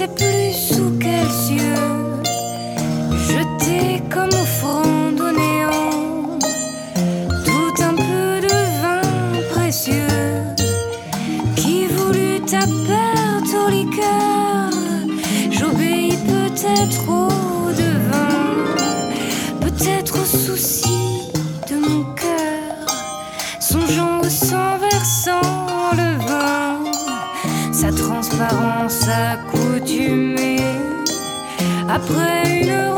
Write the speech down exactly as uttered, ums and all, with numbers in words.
sais plus sous quels cieux, jeté comme offrande au néant, tout un peu de vin précieux, qui voulut ta perte au liqueur. J'obéis peut-être au devin, peut-être au souci de mon cœur, songeant au sang versant le vin, sa transparence accoutumée après une